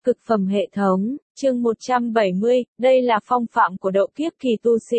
Cực phẩm hệ thống, chương 170, đây là phong phạm của độ kiếp kỳ tu sĩ.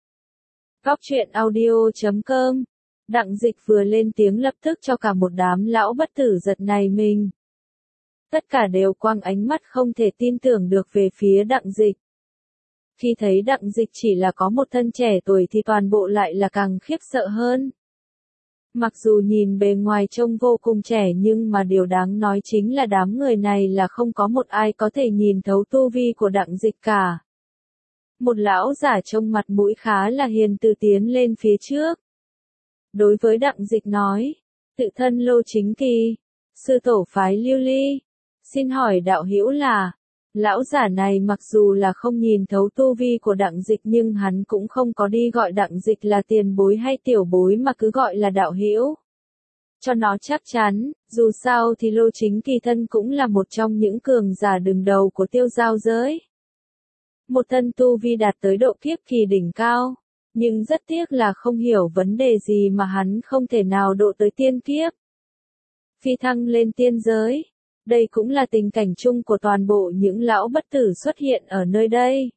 Góc truyện audio.com. Đặng Dịch vừa lên tiếng lập tức cho cả một đám lão bất tử giật nảy mình. Tất cả đều quăng ánh mắt không thể tin tưởng được về phía Đặng Dịch. Khi thấy Đặng Dịch chỉ là có một thân trẻ tuổi thì toàn bộ lại là càng khiếp sợ hơn. Mặc dù nhìn bề ngoài trông vô cùng trẻ nhưng mà điều đáng nói chính là đám người này là không có một ai có thể nhìn thấu tu vi của Đặng Dịch cả. Một lão giả trông mặt mũi khá là hiền từ tiến lên phía trước. Đối với Đặng Dịch nói, tự thân Lô Chính Kỳ, sư tổ phái Lưu Ly, xin hỏi đạo hữu là... Lão giả này mặc dù là không nhìn thấu tu vi của Đặng Dịch nhưng hắn cũng không có đi gọi Đặng Dịch là tiền bối hay tiểu bối mà cứ gọi là đạo hữu. Cho nó chắc chắn, dù sao thì Lô Chính Kỳ thân cũng là một trong những cường giả đứng đầu của tiêu giao giới. Một thân tu vi đạt tới độ kiếp kỳ đỉnh cao, nhưng rất tiếc là không hiểu vấn đề gì mà hắn không thể nào độ tới tiên kiếp. Phi thăng lên tiên giới. Đây cũng là tình cảnh chung của toàn bộ những lão bất tử xuất hiện ở nơi đây.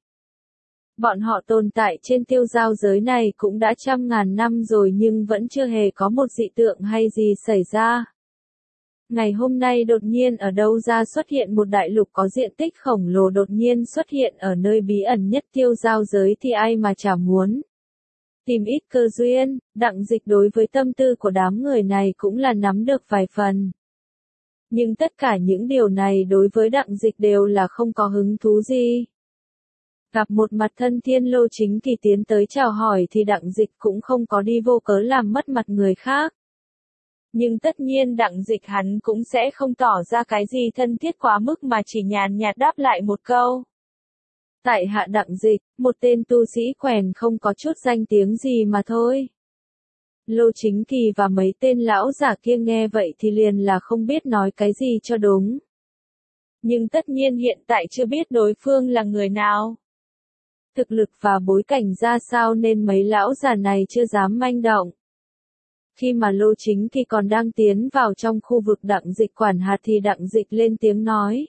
Bọn họ tồn tại trên tiêu giao giới này cũng đã trăm ngàn năm rồi nhưng vẫn chưa hề có một dị tượng hay gì xảy ra. Ngày hôm nay đột nhiên ở đâu ra xuất hiện một đại lục có diện tích khổng lồ đột nhiên xuất hiện ở nơi bí ẩn nhất tiêu giao giới thì ai mà chả muốn. Tìm ít cơ duyên, Đặng Dịch đối với tâm tư của đám người này cũng là nắm được vài phần. Nhưng tất cả những điều này đối với Đặng Dịch đều là không có hứng thú gì. Gặp một mặt thân thiên Lô Chính Kỳ tiến tới chào hỏi thì Đặng Dịch cũng không có đi vô cớ làm mất mặt người khác. Nhưng tất nhiên Đặng Dịch hắn cũng sẽ không tỏ ra cái gì thân thiết quá mức mà chỉ nhàn nhạt đáp lại một câu. Tại hạ Đặng Dịch, một tên tu sĩ quèn không có chút danh tiếng gì mà thôi. Lô Chính Kỳ và mấy tên lão giả kia nghe vậy thì liền là không biết nói cái gì cho đúng. Nhưng tất nhiên hiện tại chưa biết đối phương là người nào. Thực lực và bối cảnh ra sao nên mấy lão già này chưa dám manh động. Khi mà Lô Chính Kỳ còn đang tiến vào trong khu vực Đặng Dịch quản hạt thì Đặng Dịch lên tiếng nói.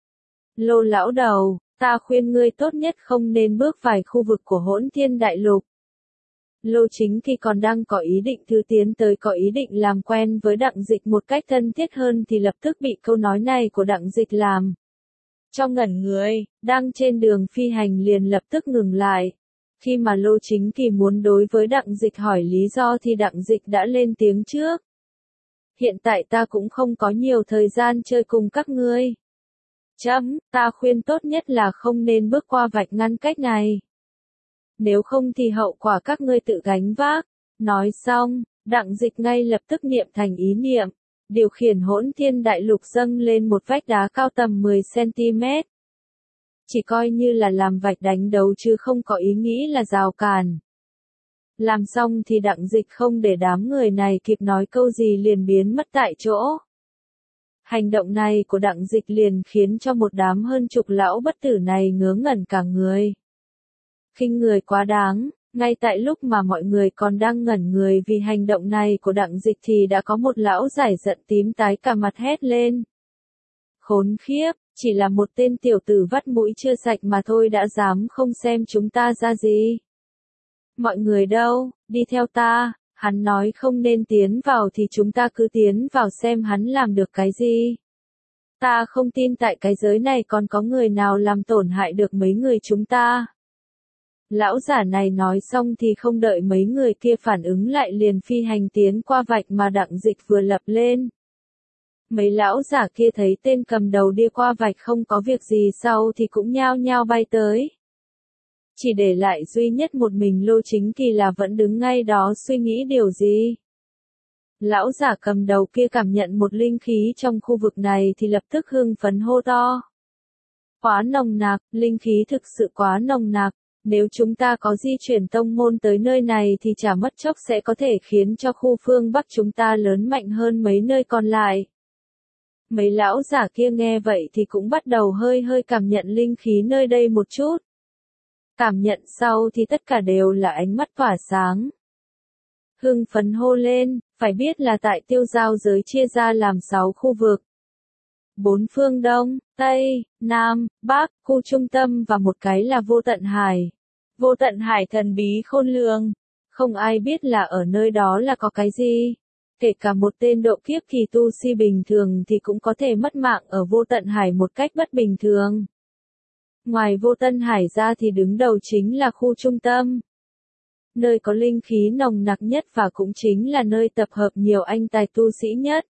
Lô lão đầu, ta khuyên ngươi tốt nhất không nên bước vào khu vực của Hỗn Thiên Đại Lục. Lô Chính Kỳ còn đang có ý định tiến tới có ý định làm quen với Đặng Dịch một cách thân thiết hơn thì lập tức bị câu nói này của Đặng Dịch làm cho ngẩn người, đang trên đường phi hành liền lập tức ngừng lại. Khi mà Lô Chính Kỳ muốn đối với Đặng Dịch hỏi lý do thì Đặng Dịch đã lên tiếng trước. Hiện tại ta cũng không có nhiều thời gian chơi cùng các ngươi. Ta khuyên tốt nhất là không nên bước qua vạch ngăn cách này. Nếu không thì hậu quả các ngươi tự gánh vác. Nói xong, Đặng Dịch ngay lập tức niệm thành ý niệm, điều khiển Hỗn Thiên Đại Lục dâng lên một vách đá cao tầm 10 cm. Chỉ coi như là làm vạch đánh đấu chứ không có ý nghĩ là rào cản. Làm xong thì Đặng Dịch không để đám người này kịp nói câu gì liền biến mất tại chỗ. Hành động này của Đặng Dịch liền khiến cho một đám hơn chục lão bất tử này ngớ ngẩn cả người. Khinh người quá đáng, ngay tại lúc mà mọi người còn đang ngẩn người vì hành động này của Đặng Dịch thì đã có một lão giải giận tím tái cả mặt hét lên. Khốn khiếp, chỉ là một tên tiểu tử vắt mũi chưa sạch mà thôi đã dám không xem chúng ta ra gì. Mọi người đâu, đi theo ta, hắn nói không nên tiến vào thì chúng ta cứ tiến vào xem hắn làm được cái gì. Ta không tin tại cái giới này còn có người nào làm tổn hại được mấy người chúng ta. Lão giả này nói xong thì không đợi mấy người kia phản ứng lại liền phi hành tiến qua vạch mà Đặng Dịch vừa lập lên. Mấy lão giả kia thấy tên cầm đầu đi qua vạch không có việc gì sau thì cũng nhao nhao bay tới. Chỉ để lại duy nhất một mình Lô Chính Kỳ là vẫn đứng ngay đó suy nghĩ điều gì. Lão giả cầm đầu kia cảm nhận một linh khí trong khu vực này thì lập tức hưng phấn hô to. Quá nồng nặc, linh khí thực sự quá nồng nặc. Nếu chúng ta có di chuyển tông môn tới nơi này thì chả mất chốc sẽ có thể khiến cho khu phương Bắc chúng ta lớn mạnh hơn mấy nơi còn lại. Mấy lão giả kia nghe vậy thì cũng bắt đầu hơi cảm nhận linh khí nơi đây một chút. Cảm nhận sau thì tất cả đều là ánh mắt tỏa sáng. Hưng phấn hô lên, phải biết là tại tiêu giao giới chia ra làm 6 khu vực. 4 phương Đông, Tây, Nam, Bắc, khu trung tâm và một cái là vô tận hải. Vô tận hải thần bí khôn lường. Không ai biết là ở nơi đó là có cái gì. Kể cả một tên độ kiếp kỳ tu sĩ bình thường thì cũng có thể mất mạng ở vô tận hải một cách bất bình thường. Ngoài vô tận hải ra thì đứng đầu chính là khu trung tâm. Nơi có linh khí nồng nặc nhất và cũng chính là nơi tập hợp nhiều anh tài tu sĩ nhất.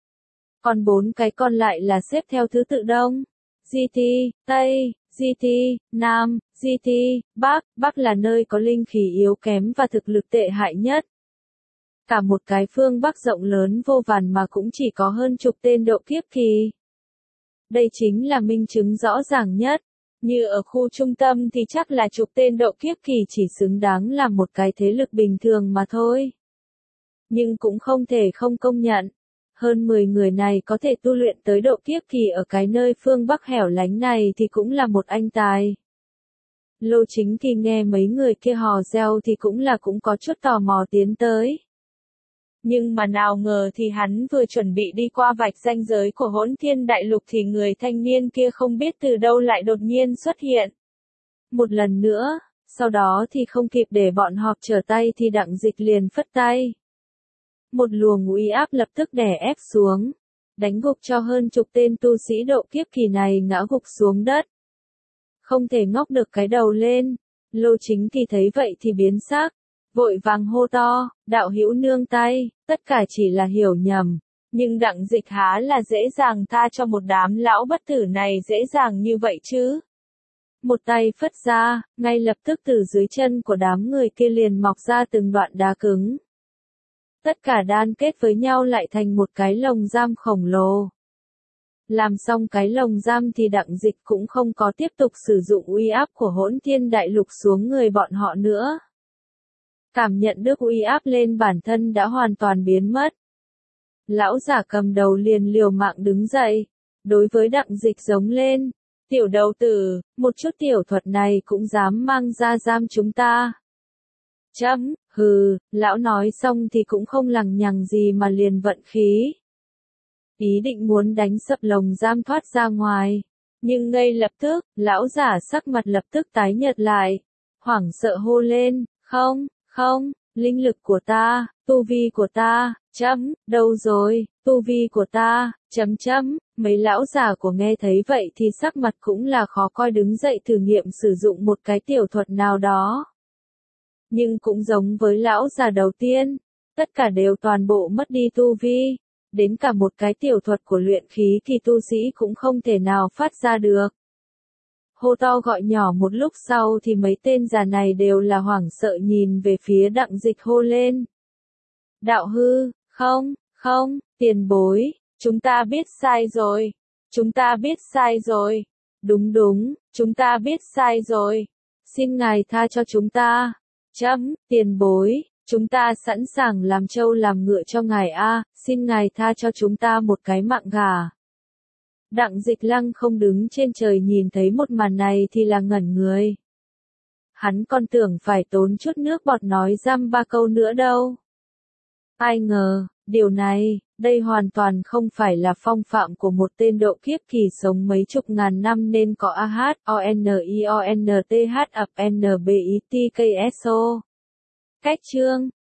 Còn 4 cái còn lại là xếp theo thứ tự Đông, GT, Tây, GT, Nam, GT, Bắc. Bắc là nơi có linh khí yếu kém và thực lực tệ hại nhất. Cả một cái phương Bắc rộng lớn vô vàn mà cũng chỉ có hơn chục tên độ kiếp kỳ. Đây chính là minh chứng rõ ràng nhất. Như ở khu trung tâm thì chắc là chục tên độ kiếp kỳ chỉ xứng đáng là một cái thế lực bình thường mà thôi. Nhưng cũng không thể không công nhận. Hơn 10 người này có thể tu luyện tới độ kiếp kỳ ở cái nơi phương Bắc hẻo lánh này thì cũng là một anh tài. Lô Chính Kỳ nghe mấy người kia hò reo thì cũng có chút tò mò tiến tới. Nhưng mà nào ngờ thì hắn vừa chuẩn bị đi qua vạch ranh giới của Hỗn Thiên Đại Lục thì người thanh niên kia không biết từ đâu lại đột nhiên xuất hiện. Một lần nữa, sau đó thì không kịp để bọn họp trở tay thì Đặng Dịch liền phất tay. Một luồng uy áp lập tức đè ép xuống, đánh gục cho hơn chục tên tu sĩ độ kiếp kỳ này ngã gục xuống đất. Không thể ngóc được cái đầu lên, Lô Chính Kỳ thấy vậy thì biến sắc, vội vàng hô to, đạo hữu nương tay, tất cả chỉ là hiểu nhầm, nhưng Đặng Dịch há là dễ dàng tha cho một đám lão bất tử này dễ dàng như vậy chứ. Một tay phất ra, ngay lập tức từ dưới chân của đám người kia liền mọc ra từng đoạn đá cứng. Tất cả đan kết với nhau lại thành một cái lồng giam khổng lồ. Làm xong cái lồng giam thì Đặng Dịch cũng không có tiếp tục sử dụng uy áp của Hỗn Thiên Đại Lục xuống người bọn họ nữa. Cảm nhận được uy áp lên bản thân đã hoàn toàn biến mất. Lão giả cầm đầu liền liều mạng đứng dậy, đối với Đặng Dịch giống lên, tiểu đầu tử, một chút tiểu thuật này cũng dám mang ra giam chúng ta. Hừ, lão nói xong thì cũng không lằng nhằng gì mà liền vận khí. Ý định muốn đánh sập lồng giam thoát ra ngoài. Nhưng ngay lập tức, lão giả sắc mặt lập tức tái nhợt lại. Hoảng sợ hô lên, không, linh lực của ta, tu vi của ta, đâu rồi, tu vi của ta, Mấy lão già của nghe thấy vậy thì sắc mặt cũng là khó coi đứng dậy thử nghiệm sử dụng một cái tiểu thuật nào đó. Nhưng cũng giống với lão già đầu tiên, tất cả đều toàn bộ mất đi tu vi, đến cả một cái tiểu thuật của luyện khí thì tu sĩ cũng không thể nào phát ra được. Hô to gọi nhỏ một lúc sau thì mấy tên già này đều là hoảng sợ nhìn về phía Đặng Dịch hô lên. Đạo hư, không, tiền bối, chúng ta biết sai rồi, đúng, chúng ta biết sai rồi, xin ngài tha cho chúng ta, tiền bối, chúng ta sẵn sàng làm trâu làm ngựa cho ngài a, xin ngài tha cho chúng ta một cái mạng gà. Đặng Dịch lăng không đứng trên trời nhìn thấy một màn này thì là ngẩn người. Hắn còn tưởng phải tốn chút nước bọt nói dăm ba câu nữa đâu. Ai ngờ, điều này, đây hoàn toàn không phải là phong phạm của một tên độ kiếp kỳ sống mấy chục ngàn năm nên có AHONIONTH UP NBITKSO. Cách chương